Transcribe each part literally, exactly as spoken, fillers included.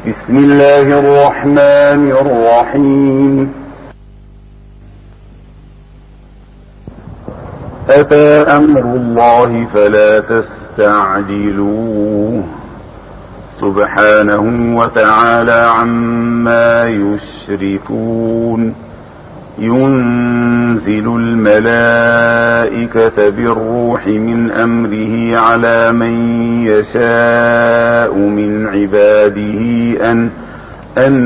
بسم الله الرحمن الرحيم. أتى أمر الله فلا تستعجلوه سبحانه وتعالى عما يشركون. ينزل الملائكة بالروح من أمره على من يشاء من عباده أن أن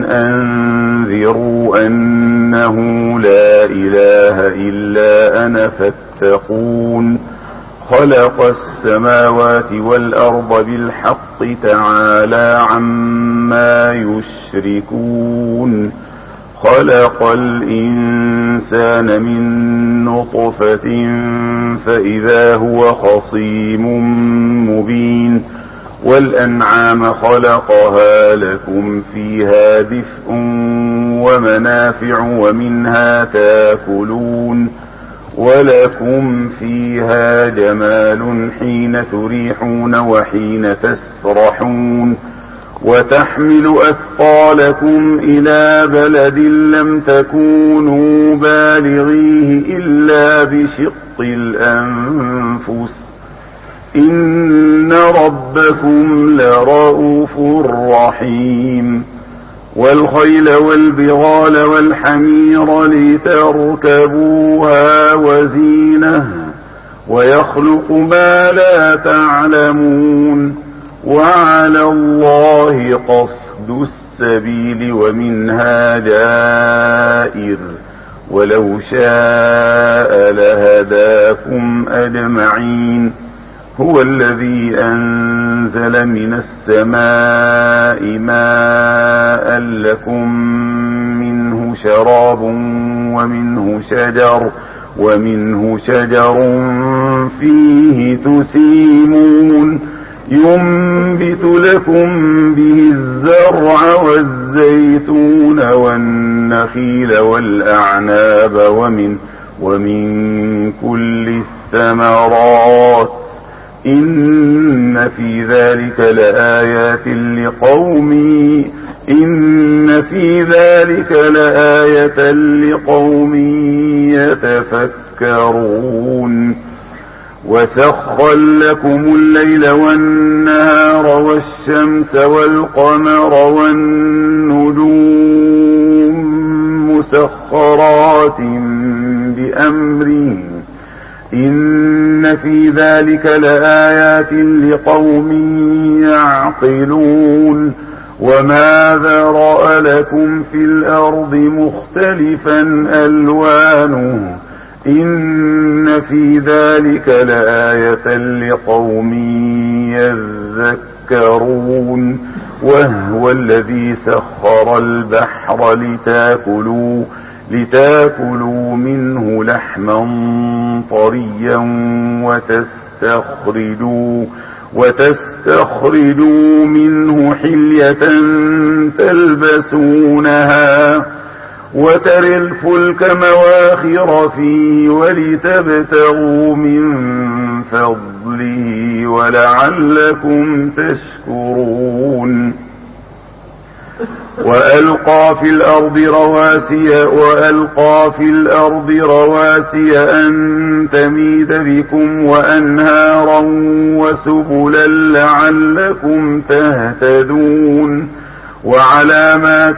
أنذروا أنه لا إله إلا أنا فاتقون. خلق السماوات والأرض بالحق تعالى عما يشركون. خلق الإنسان من نطفة فإذا هو خصيم مبين. والأنعام خلقها لكم فيها دفء ومنافع ومنها تاكلون ولكم فيها جمال حين تريحون وحين تسرحون. وتحمل أثقالكم إلى بلد لم تكونوا بالغيه إلا بشق الأنفس إن ربكم لرؤوف رحيم. والخيل والبغال والحمير لتركبوها وزينة ويخلق ما لا تعلمون. وعلى الله قصد السبيل ومنها جائر ولو شاء لهداكم أجمعين. هو الذي أنزل من السماء ماء لكم منه شراب ومنه شجر ومنه شجر فيه تسيمون. ينبت لكم به الزرع والزيتون والنخيل والأعناب ومن, ومن كل الثمرات إن في ذلك لآيات لقوم إن في ذلك لآية لقوم يتفكرون. وسخر لكم الليل والنهار والشمس والقمر والنجوم مسخرات بأمره إن في ذلك لآيات لقوم يعقلون. وما ذرأ لكم في الأرض مختلفا ألوانه إن في ذلك لآية لقوم يذكرون. وهو الذي سخر البحر لتاكلوا لتاكلوا منه لحما طريا وتستخرجوا وتستخرجوا منه حلية تلبسونها وترى الفلك مواخر فيه ولتبتغوا من فضله ولعلكم تشكرون. وألقى في الأرض رواسي وألقى في الأرض رواسي أن تميد بكم وأنهارا وسبلا لعلكم تهتدون. وعلامات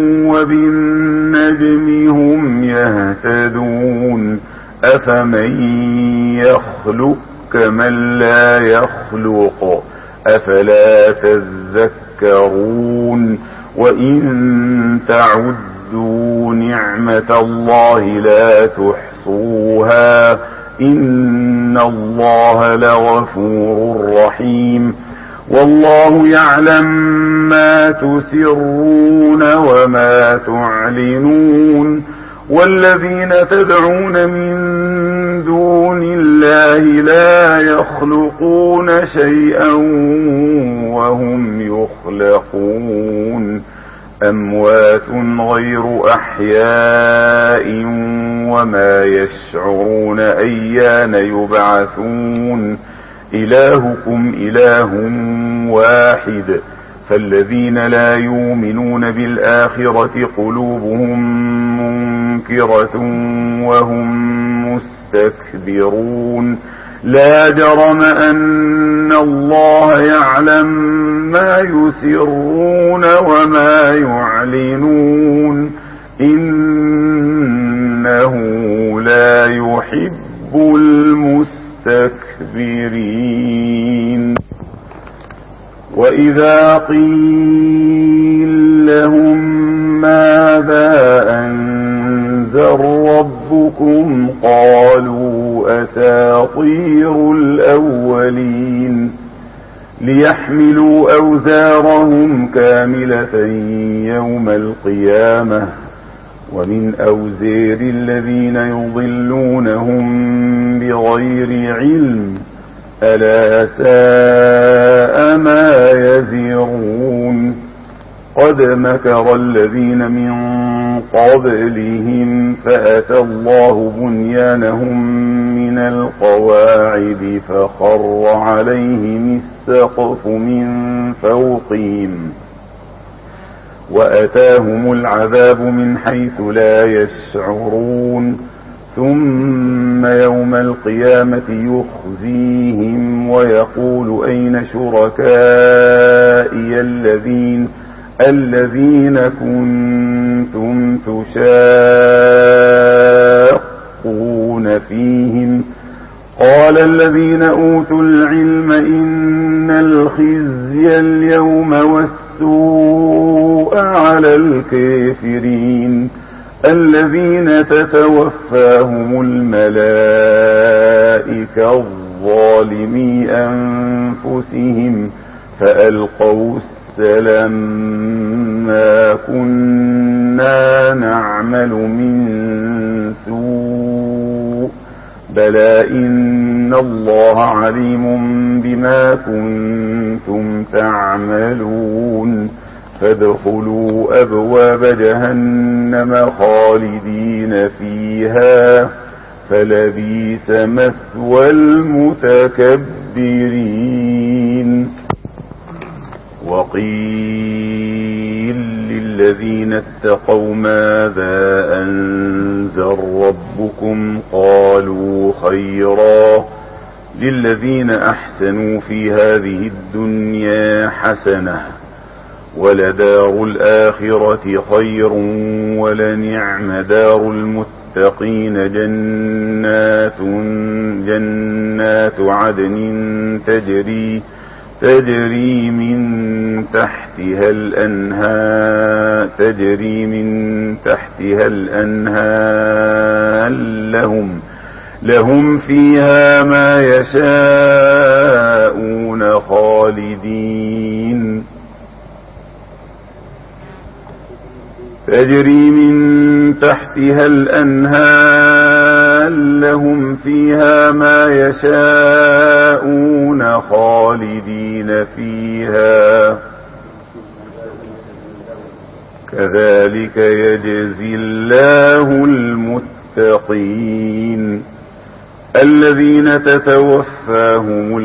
وبالنجم هم يهتدون. أفمن يخلق كمن لا يخلق أفلا تذكرون. وإن تعدوا نعمة الله لا تحصوها إن الله لغفور رحيم. والله يعلم ما تسرون وما تعلنون. والذين تدعون من دون الله لا يخلقون شيئا وهم يخلقون. أموات غير أحياء وما يشعرون أيان يبعثون. إلهكم إله واحد فالذين لا يؤمنون بالآخرة قلوبهم منكرة وهم مستكبرون لا جرم أن الله يعلم ما يسرون وما يعلنون إنه لا يحب المستكبرين. وإذا قيل لهم ماذا أنزل ربكم قالوا أساطير الأولين ليحملوا أوزارهم كاملة يوم القيامة ومن أوزار الذين يضلونهم بغير علم ألا ساء ما يزرون. قد مكر الذين من قبلهم فأتى الله بنيانهم من القواعد فخر عليهم السقف من فوقهم وأتاهم العذاب من حيث لا يشعرون. ثم يوم القيامة يخزيهم ويقول أين شركائي الذين الذين كنتم تشاقون فيهم قال الذين أوتوا العلم إن الخزي اليوم والسوء على الكافرين الذين تتوفاهم الملائكة الظالمي أنفسهم فألقوا السلام ما كنا نعمل من سوء بلى إن الله عليم بما كنتم تعملون فادخلوا أبواب جهنم خالدين فيها فلبئس مثوى المتكبرين. وقيل للذين اتقوا ماذا أنزل ربكم قالوا خيرا للذين أحسنوا في هذه الدنيا حسنة ولدار الآخرة خير ولنعم دار المتقين جنات جنات عدن تجري تجري من تحتها الأنهار تجري من تحتها الأنهار لهم لهم فيها ما يشاءون خالدين تجري من تحتها الأنهار لهم فيها ما يشاءون خالدين فيها كذلك يجزي الله المتقين الذين تتوفاهم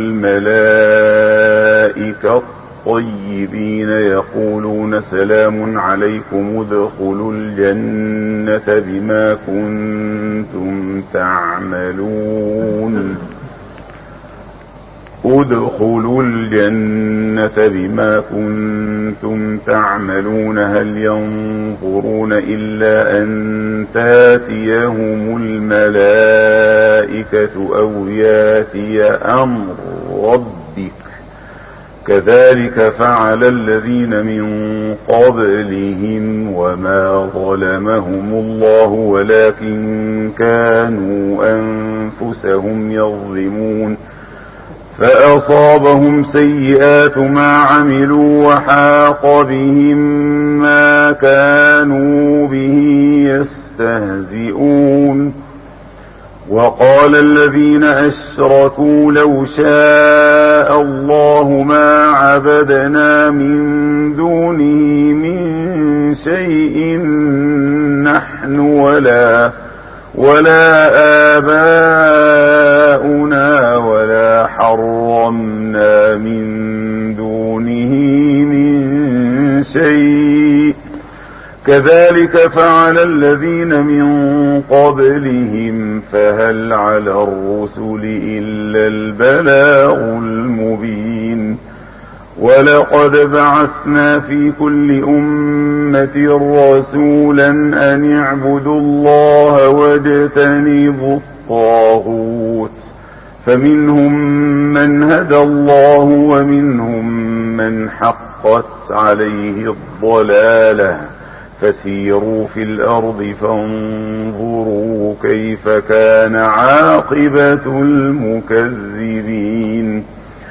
الملائكة الطيبين يقولون سلام عليكم ادخلوا الجنة بما كنتم تعملون ادخلوا الجنة بما كنتم تعملون هل ينظرون إلا أن تاتيهم الملائكة أو ياتي أمر ربك كذلك فعل الذين من قبلهم وما ظلمهم الله ولكن كانوا أنفسهم يظلمون فأصابهم سيئات ما عملوا وحاق بهم ما كانوا به يستهزئون وقال الذين أشركوا لو شاء الله ما عبدنا من دونه من شيء نحن ولا ولا آباؤنا ولا حرمنا من دونه من شيء كذلك فعل الذين من قبلهم فهل على الرسل إلا البلاغ المبين ولقد بعثنا في كل أمة رسولا أن اعبدوا الله واجتنبوا الطاغوت فمنهم من هدى الله ومنهم من حقت عليه الضلالة فسيروا في الأرض فانظروا كيف كان عاقبة المكذبين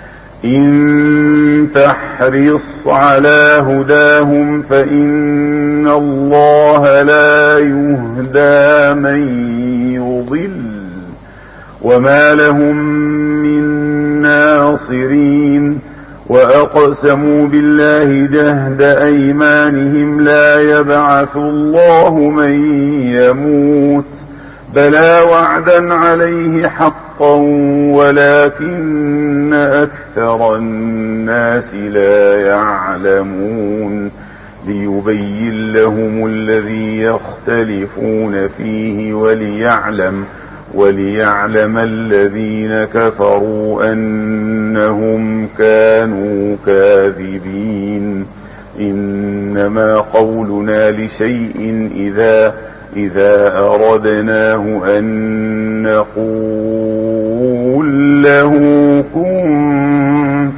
إن تحرص على هداهم فإن الله لا يهدى من يضل وما لهم من ناصرين وأقسموا بالله جهد أيمانهم لا يبعث الله من يموت بلى وعدا عليه حقا ولكن أكثر الناس لا يعلمون ليبين لهم الذي يختلفون فيه وليعلم وليعلم الذين كفروا أنهم كانوا كاذبين إنما قولنا لشيء إذا إذا أردناه أن نقول له كن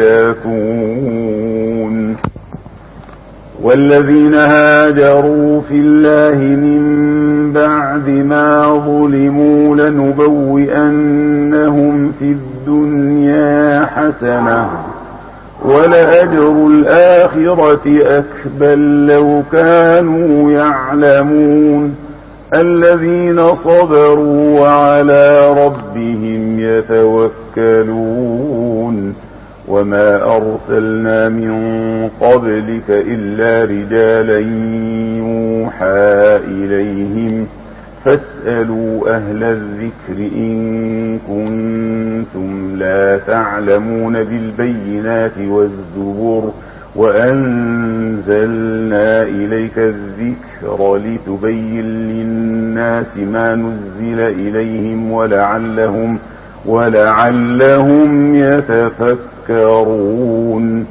فيكون والذين هاجروا في الله من بعد ما ظلموا لنبوئنهم في الدنيا حسنة ولأجر الآخرة أكبر لو كانوا يعلمون الذين صبروا وعلى ربهم يتوكلون وما أرسلنا من قبلك إلا رجالا يوحى إليهم فاسألوا أهل الذكر إن كنتم لا تعلمون بالبينات والزبر وأنزلنا إليك الذكر لتبين للناس ما نزل إليهم ولعلهم ولعلهم يتفكرون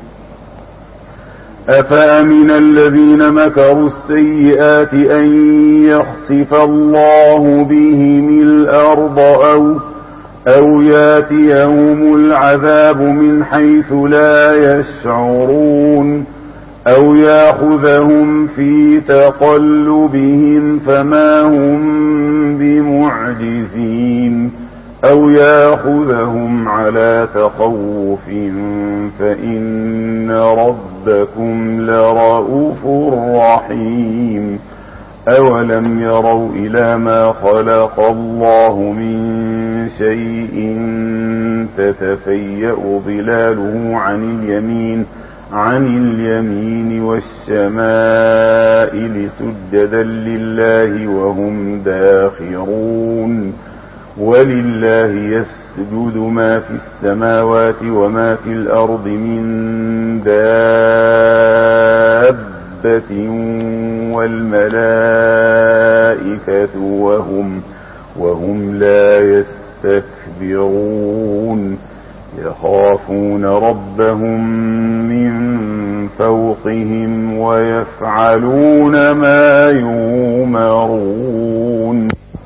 أفأمن الذين مكروا السيئات أن يخسف الله بهم الأرض أو, أو ياتيهم العذاب من حيث لا يشعرون أو يأخذهم في تقلبهم فما هم بمعجزين أو يأخذهم على تخوف فإن ربكم لرؤوف رحيم أولم يروا إلى ما خلق الله من شيء تتفيأ ظلاله عن اليمين عن اليمين والشمائل سجدا لله وهم داخرون ولله يسجد ما في السماوات وما في الأرض من دابة والملائكة وهم, وهم لا يستكبرون يخافون ربهم من فوقهم ويفعلون ما يؤمرون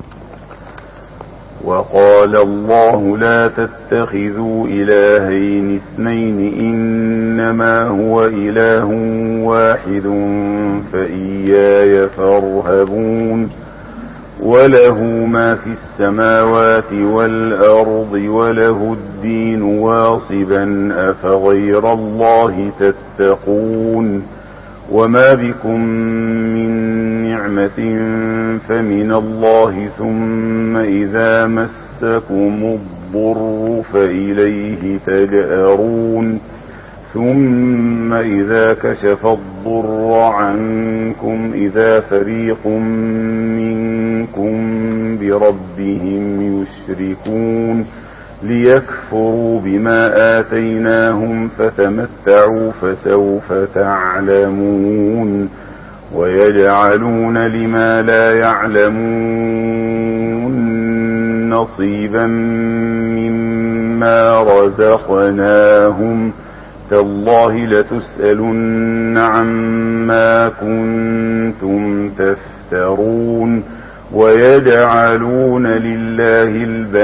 وقال الله لا تتخذوا إلهين اثنين إنما هو إله واحد فإياي فارهبون وله ما في السماوات والأرض وله الدين واصبا أفغير الله تتقون وما بكم من نعمة فمن الله ثم إذا مسكم الضر فإليه تجأرون ثم إذا كشف الضر عنكم إذا فريق منكم بربهم يشركون ليكفروا بما آتيناهم فتمتعوا فسوف تعلمون ويجعلون لما لا يعلمون نصيبا مما رزقناهم تالله لتسألن عما كنتم تفترون ويجعلون لله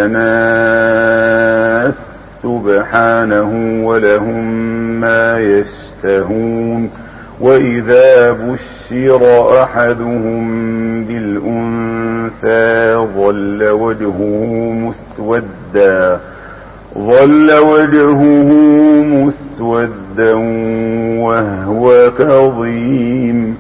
البنات سبحانه ولهم ما يشتهون وإذا بشر أحدهم بالأنثى ظل وجهه مسودا ظل وجهه مسودا وهو كظيم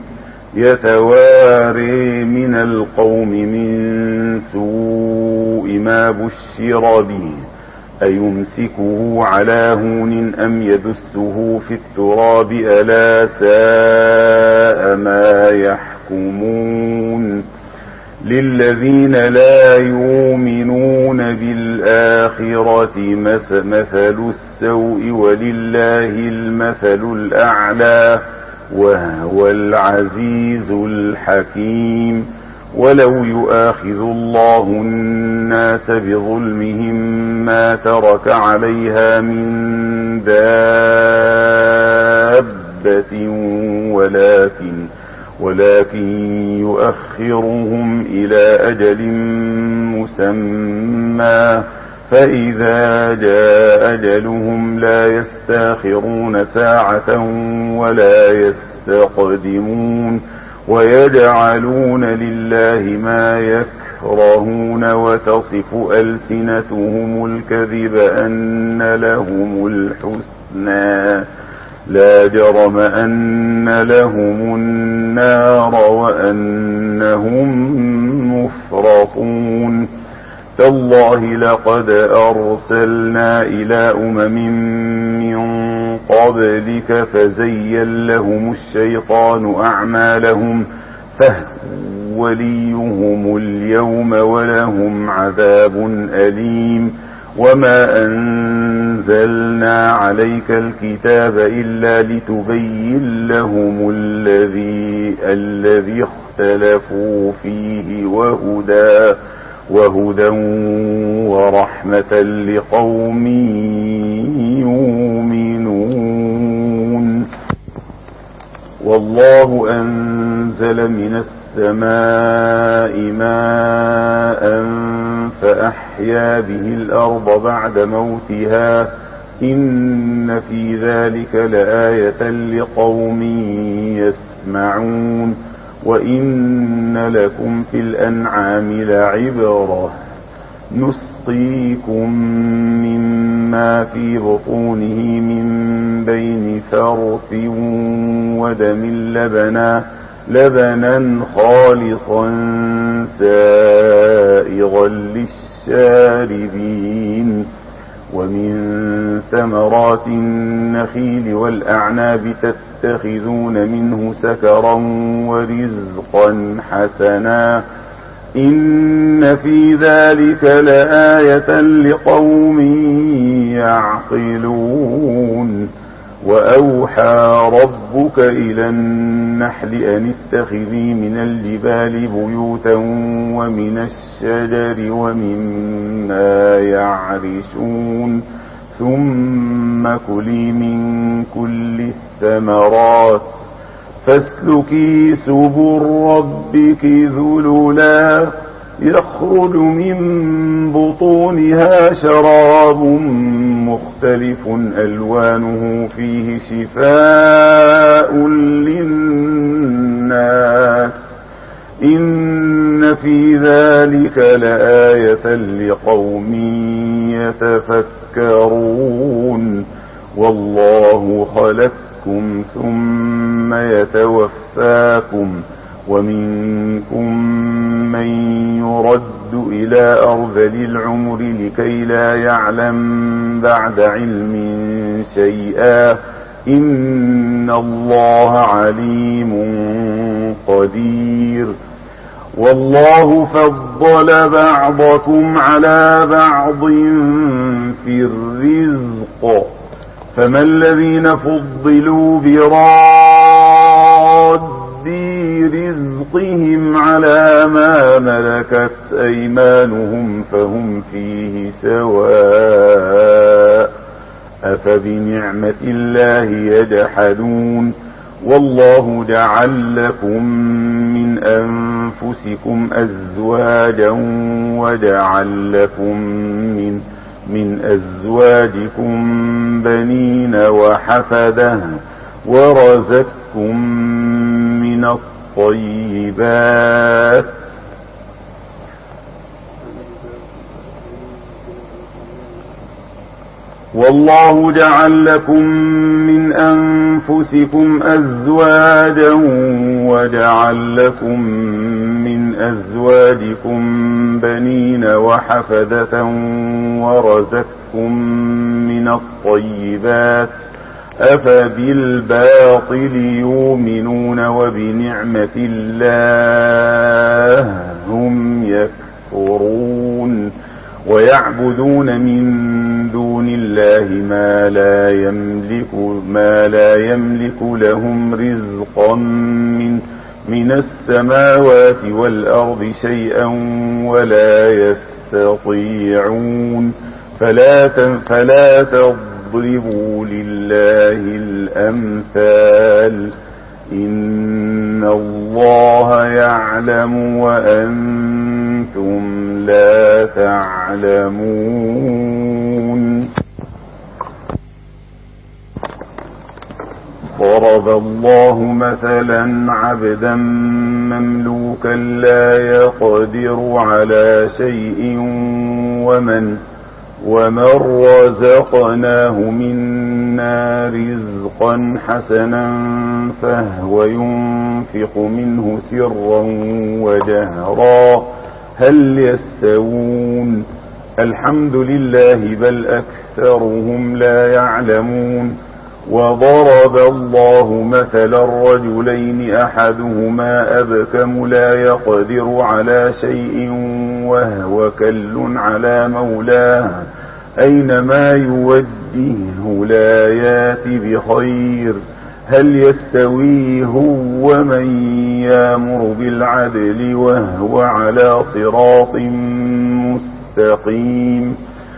يتواري من القوم من سوء ما بشر به أيمسكه على هون أم يدسه في التراب ألا ساء ما يحكمون للذين لا يؤمنون بالآخرة مثل السوء ولله المثل الأعلى وهو العزيز الحكيم ولو يؤاخذ الله الناس بظلمهم ما ترك عليها من دابة ولكن ولكن يؤخرهم إلى أجل مسمى فإذا جاء أجلهم لا يستاخرون ساعة ولا يستقدمون ويجعلون لله ما يكرهون وتصف ألسنتهم الكذب أن لهم الحسنى لا جرم أن لهم النار وأنهم مفرطون تالله لقد أرسلنا إلى أمم من قبلك فزين لهم الشيطان أعمالهم فهو وليهم اليوم ولهم عذاب أليم وما أنزلنا عليك الكتاب إلا لتبين لهم الذي الذي اختلفوا فيه وهدى وهدى ورحمة لقوم يؤمنون والله أنزل من السماء ماء فأحيا به الأرض بعد موتها إن في ذلك لآية لقوم يسمعون وإن لكم في الأنعام لعبرة نسقيكم مما في بطونه من بين فرث ودم لبنا لبنا خالصا سائغا للشاربين ومن ثمرات النخيل والأعناب تتخذون منه سكرا ورزقا حسنا إن في ذلك لآية لقوم يعقلون وأوحى ربك إلى النحل أن اتخذي من الجبال بيوتا ومن الشجر ومما يعرشون ثم كلي من كل الثمرات فاسلكي سبل ربك ذللا يخرج من بطونها شراب مختلف ألوانه فيه شفاء للناس إن في ذلك لآية لقوم يتفكرون والله خلقكم ثم يتوفاكم ومنكم من يرد إلى أرذل العمر لكي لا يعلم بعد علم شيئا إن الله عليم قدير والله فضل بعضكم على بعض في الرزق فما الذين فضلوا براد رزقهم على ما ملكت أيمانهم فهم فيه سواء أفبنعمة الله يجحدون والله جعل لكم من أنفسكم أزواجا وجعل لكم من من أزواجكم بنين وحفدة ورزقكم من الطيبات والله جعل لكم من أنفسكم أزواجا وجعل لكم من أزواجكم بنين وحفدة ورزقكم من الطيبات أفبالباطل يؤمنون وبنعمة الله هم يكفرون ويعبدون من دون الله ما لا يملك ما لا يملك لهم رزقا من من السماوات والأرض شيئا ولا يستطيعون فلا فلا تضربوا لله الأمثال إن الله يعلم وأنتم لا تعلمون ضرب الله مثلا عبدا مملوكا لا يقدر على شيء ومن ومن رزقناه منا رزقا حسنا فهو ينفق منه سرا وجهرا هل يستوون الحمد لله بل أكثرهم لا يعلمون وضرب الله مثلا رجلين أحدهما أبكم لا يقدر على شيء وهو كل على مولاه أينما يوجهه لا يات بخير هل يستوي هو من يامر بالعدل وهو على صراط مستقيم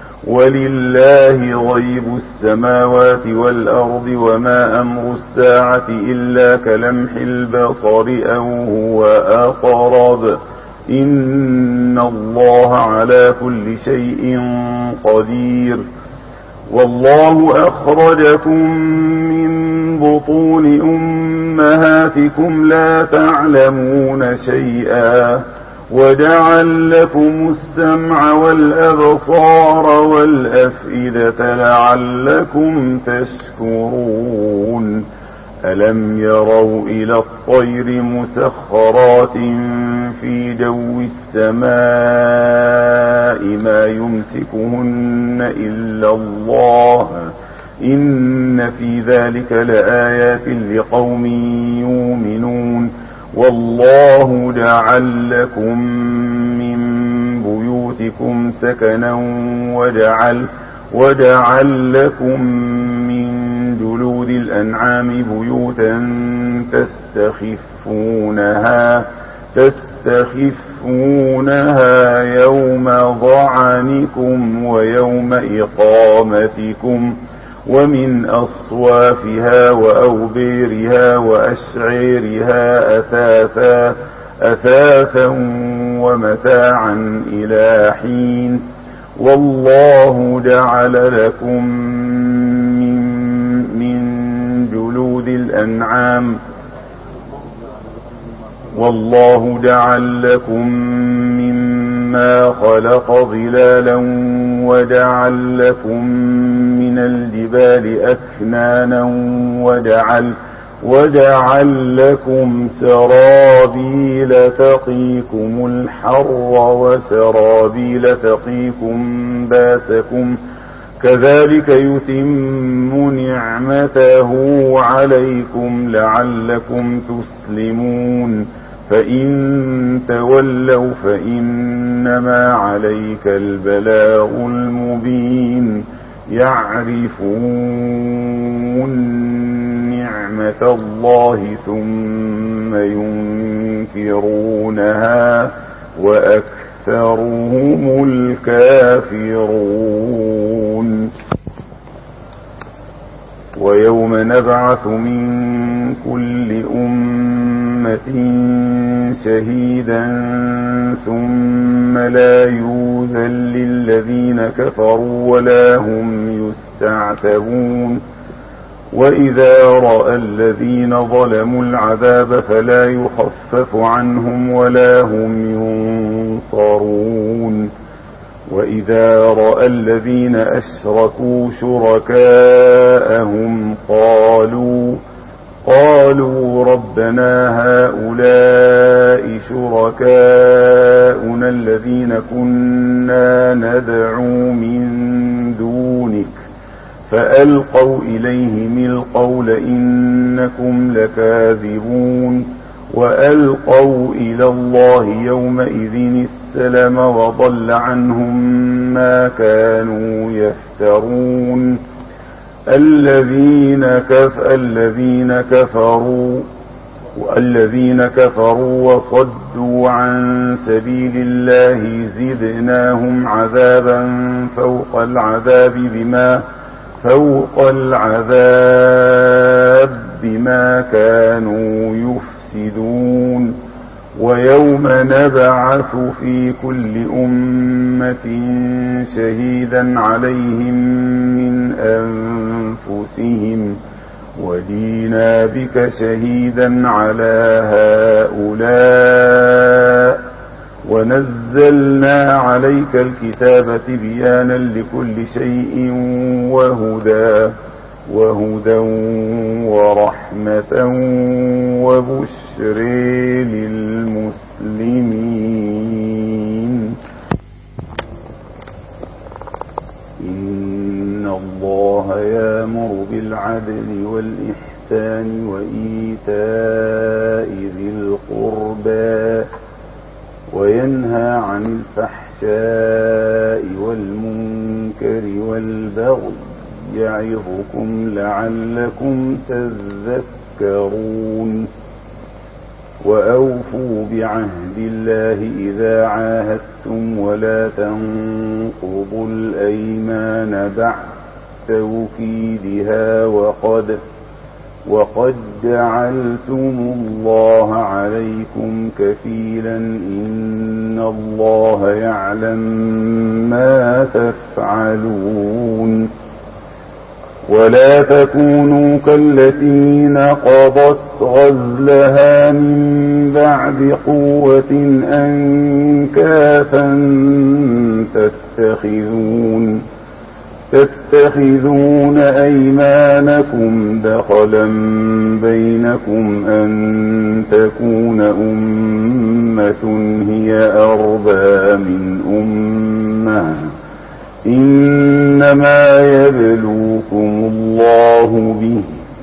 ولله غيب السماوات والأرض وما أمر الساعة إلا كلمح البصر أو هو أقرب إن الله على كل شيء قدير والله أخرجكم من بطون أمهاتكم لا تعلمون شيئا وجعل لكم السمع والأبصار والأفئدة لعلكم تشكرون ألم يروا إلى الطير مسخرات في جو السماء ما يمسكهن إلا الله إن في ذلك لآيات لقوم يؤمنون والله جعل لكم من بيوتكم سكنا وجعل وجعل لكم من جلود الأنعام بيوتا تستخفونها تستخفونها يوم ضعنكم ويوم إقامتكم ومن أصوافها وأوبيرها وأشعيرها أثاثا أثاثا ومتاعا إلى حين والله جعل لكم من, من جلود الأنعام والله جعل لكم مما خلق ظلالا وجعل لكم من الجبال أكنانا وجعل وجعل لكم سرابيل تقيكم الحر وسرابيل تقيكم باسكم كذلك يتم نعمته عليكم لعلكم تسلمون فإن تولوا فإنما عليك البلاغ المبين يعرفون نعمة الله ثم ينكرونها وأكثرهم الكافرون ويوم نبعث من كل أمة شهيدا ثم لا يوذن للذين كفروا ولا هم يستعتبون وإذا رأى الذين ظلموا العذاب فلا يخفف عنهم ولا هم ينصرون وإذا رأى الذين أشركوا شركاءهم قالوا قالوا ربنا هؤلاء شركاؤنا الذين كنا ندعو من دونك فألقوا إليهم القول إنكم لكاذبون وألقوا إلى الله يومئذ السلم وضل عنهم ما كانوا يفترون الذين كف الذين كفروا والذين كفروا وصدوا عن سبيل الله زدناهم عذابا فوق العذاب بما فوق العذاب بما كانوا يفسدون ويوم نبعث في كل أمة شهيدا عليهم من أنفسهم وجينا بك شهيدا على هؤلاء ونزلنا عليك الكتاب تبيانا لكل شيء وهدى وهدى ورحمة وبشر للمسلمين إن الله يأمر بالعدل والإحسان وإيتاء ذي القربى وينهى عن الفحشاء والمنكر والبغي يعظكم لعلكم تذكرون وأوفوا بعهد الله إذا عاهدتم ولا تنقضوا الأيمان بعد توكيدها وقد وقد جعلتم الله عليكم كفيلا إن الله يعلم ما تفعلون ولا تكونوا كالتي نقضت غزلها من بعد قوة أنكاثا تتخذون تتخذون أيمانكم دخلا بينكم أن تكون أمة هي أربى من أمة إنما يبلوكم الله به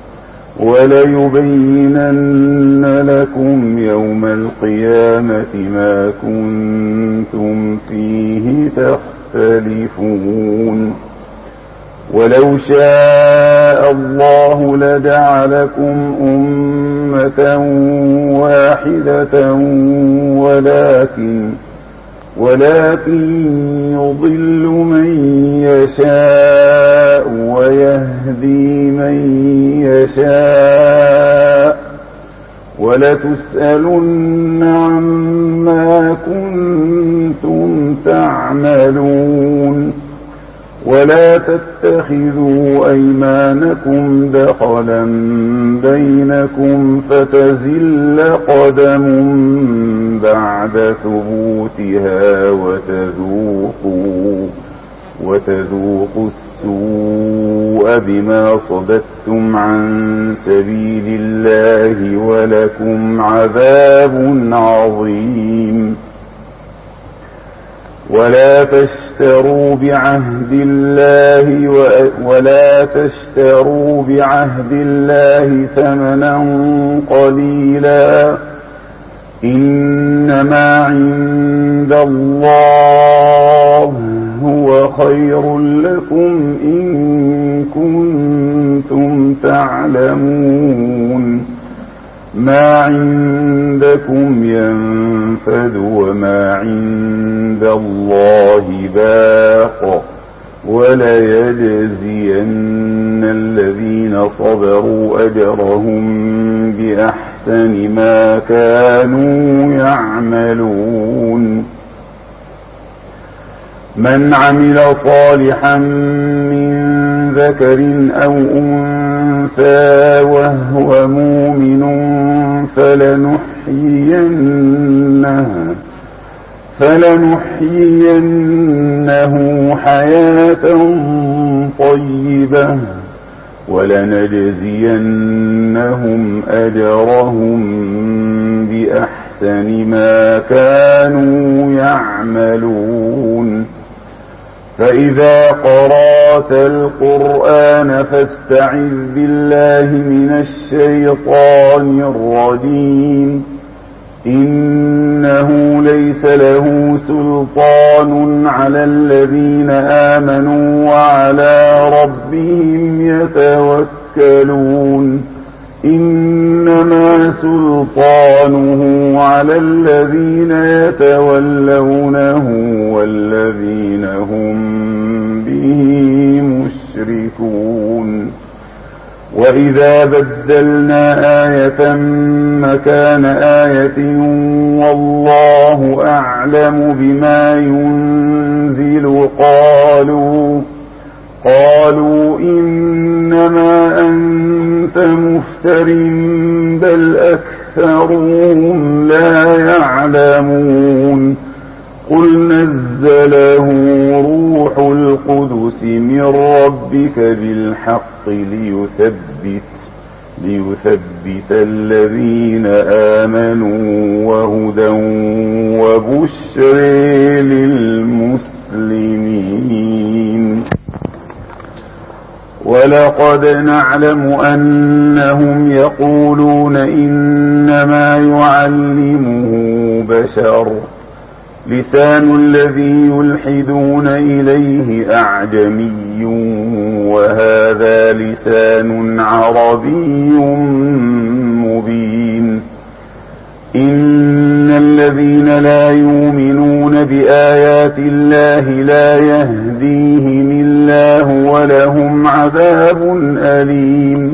وليبينن لكم يوم القيامة ما كنتم فيه تختلفون ولو شاء الله لجعلكم أمة واحدة ولكن ولكن يضل من يشاء ويهدي من يشاء ولتسألن عما كنتم تعملون ولا تتخذوا أيمانكم دخلا بينكم فتزل قدم بعد ثبوتها وتذوقوا وتذوقوا السوء بما صددتم عن سبيل الله ولكم عذاب عظيم ولا تشتروا بعهد الله ولا تشتروا بعهد الله ثمنا قليلا إنما عند الله هو خير لكم إن كنتم تعلمون ما عندكم ينفد وما عند الله باق وليجزين الذين صبروا أجرهم بأحسن ما كانوا يعملون من عمل صالحا من ذكر أو أنثى وهو مؤمن فلنحيينه فلنحيينه حياة طيبة ولنجزينهم أجرهم بأحسن ما كانوا يعملون فإذا قرأت القرآن فاستعذ بالله من الشيطان الرجيم إنه ليس له سلطان على الذين آمنوا وعلى ربهم يتوكلون إنما سلطانه على الذين يتولونه والذين هم به مشركون وإذا بدلنا آية مكان آية والله أعلم بما ينزل قالوا قالوا إنما أنت مفتر بل أكثرهم لا يعلمون قل نزله روح القدس من ربك بالحق ليثبت ليثبت الذين آمنوا وهدى وبشر للمسلمين ولقد نعلم أنهم يقولون إنما يعلمه بشر لسان الذي يلحدون إليه أعجمي وهذا لسان عربي مبين إن الذين لا يؤمنون بآيات الله لا يهديهم الله ولهم عذاب أليم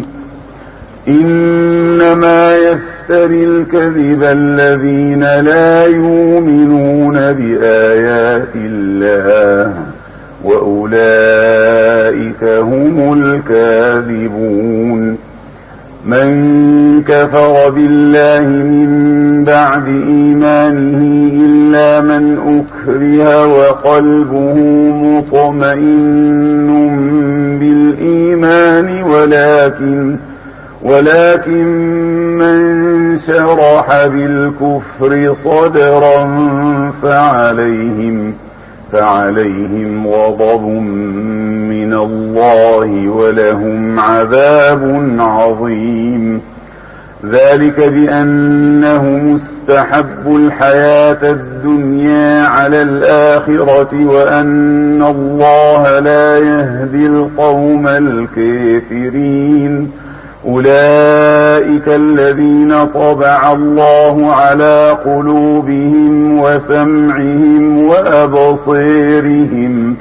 إنما يفتري الكذب الذين لا يؤمنون بآيات الله وأولئك هم الكاذبون من كفر بالله من بعد إيمانه إلا من أكره وقلبه مطمئن بالإيمان ولكن ولكن من شرح بالكفر صدرا فعليهم فعليهم غضب من الله ولهم عذاب عظيم ذلك بأنهم استحبوا الحياة الدنيا على الآخرة وأن الله لا يهدي القوم الكافرين أولئك الذين طبع الله على قلوبهم وسمعهم وأبصيرهم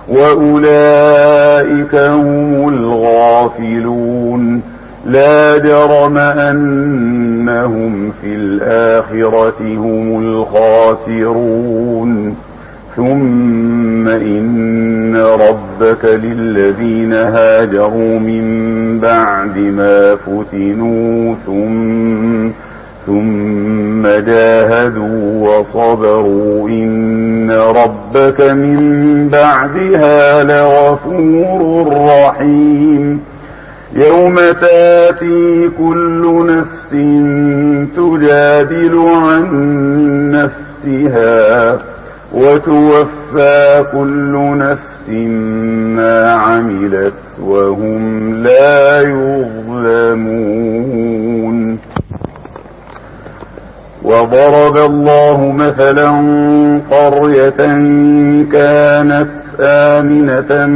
وأولئك هم الغافلون لا جرم أنهم في الآخرة هم الخاسرون ثم إن ربك للذين هاجروا من بعد ما فتنوا ثم, ثم جاهدوا وصبروا إن ربك من بعدها لغفور رحيم يوم تاتي كل نفس تجادل عن نفسها وتوفى كل نفس ما عملت وهم لا يظلمون وضرب الله مثلا قرية كانت آمنة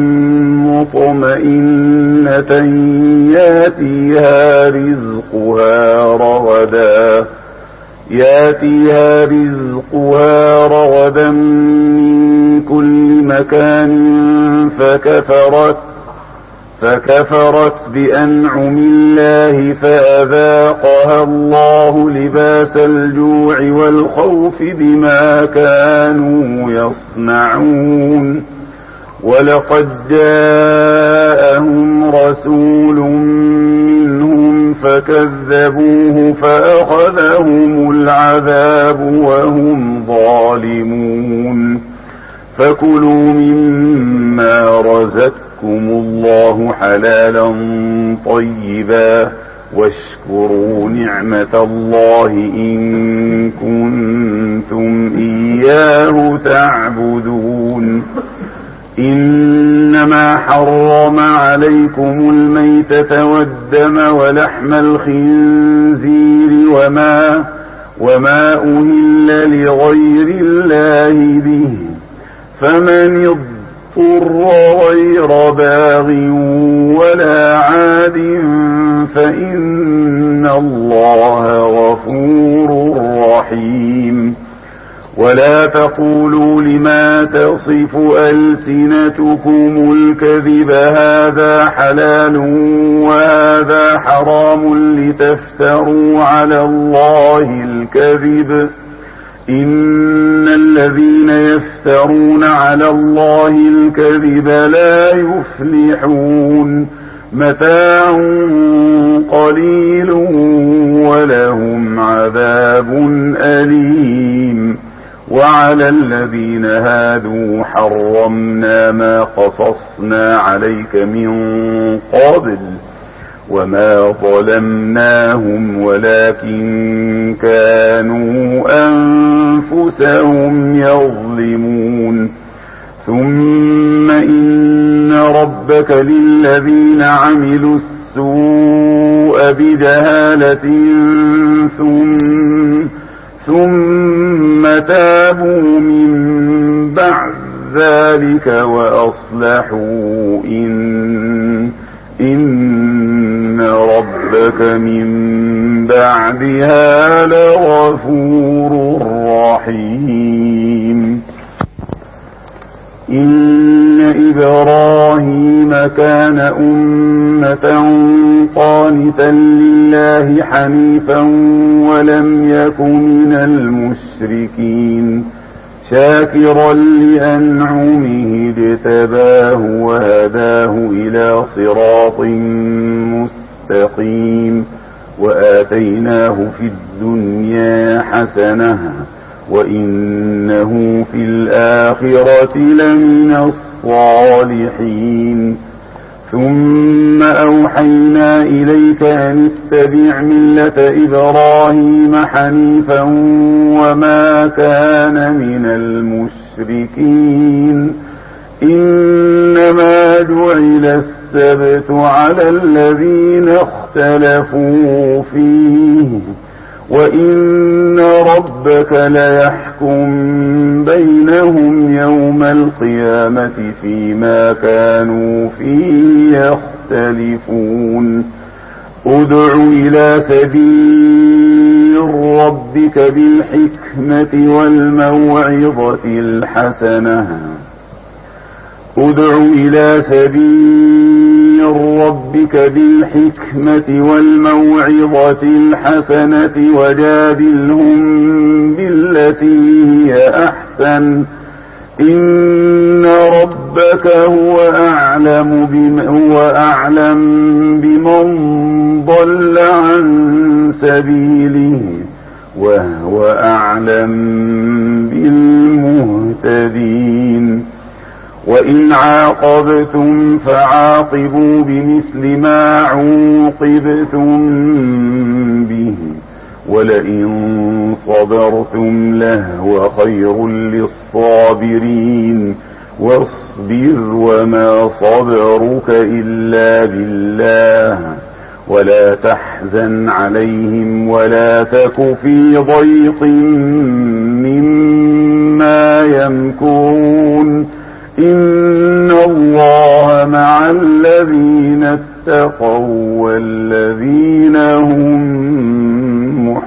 مطمئنة ياتيها رزقها رغدا ياتيها رزقها رغدا من كل مكان فكفرت فكفرت بأنعم الله فأذاقها الله لباس الجوع والخوف بما كانوا يصنعون ولقد جاءهم رسول منهم فكذبوه فأخذهم العذاب وهم ظالمون فكلوا مما رزقكم الله حلالا طيبا واشكروا نعمة الله إن كنتم إياه تعبدون إنما حرم عليكم الميتة والدم ولحم الخنزير وما, وما أهل لغير الله به فمن اضطر غير باغ ولا عاد فإن الله غفور رحيم ولا تقولوا لما تصف ألسنتكم الكذب هذا حلال وهذا حرام لتفتروا على الله الكذب إن الذين يفترون على الله الكذب لا يفلحون متاع قليل ولهم عذاب أليم وعلى الذين هادوا حرمنا ما قصصنا عليك من قبل وما ظلمناهم ولكن كانوا أنفسهم يظلمون ثم إن ربك للذين عملوا السوء بجهالة ثم ثم تابوا من بعد ذلك وأصلحوا إن إن ربك من بعدها لغفور رحيم إن إبراهيم كان أمة قانتا لله حنيفا ولم يك من المشركين شاكرا لأنعمه اجتباه وهداه إلى صراط مستقيم وآتيناه في الدنيا حسنة وإنه في الآخرة لمن الصالحين ثم أوحينا إليك أن اتبع ملة إبراهيم حنيفا وما كان من المشركين إنما جعل السبت على الذين اختلفوا فيه وإن ربك ليحكم بينهم يوم القيامة فيما كانوا فيه يختلفون ادع إلى سبيل ربك بالحكمة والموعظة الحسنة ادع إلى سبيل ربك بالحكمة والموعظة الحسنة وجادلهم بالتي هي أحسن إن ربك هو أعلم بمن, هو أعلم بمن ضل عن سبيله وهو أعلم بالمهتدين وإن عاقبتم فعاقبوا بمثل ما عوقبتم به ولئن صبرتم لهو خير للصابرين واصبر وما صبرك إلا بالله ولا تحزن عليهم ولا تك في ضيق مما يمكرون إن الله مع الذين اتقوا والذين هم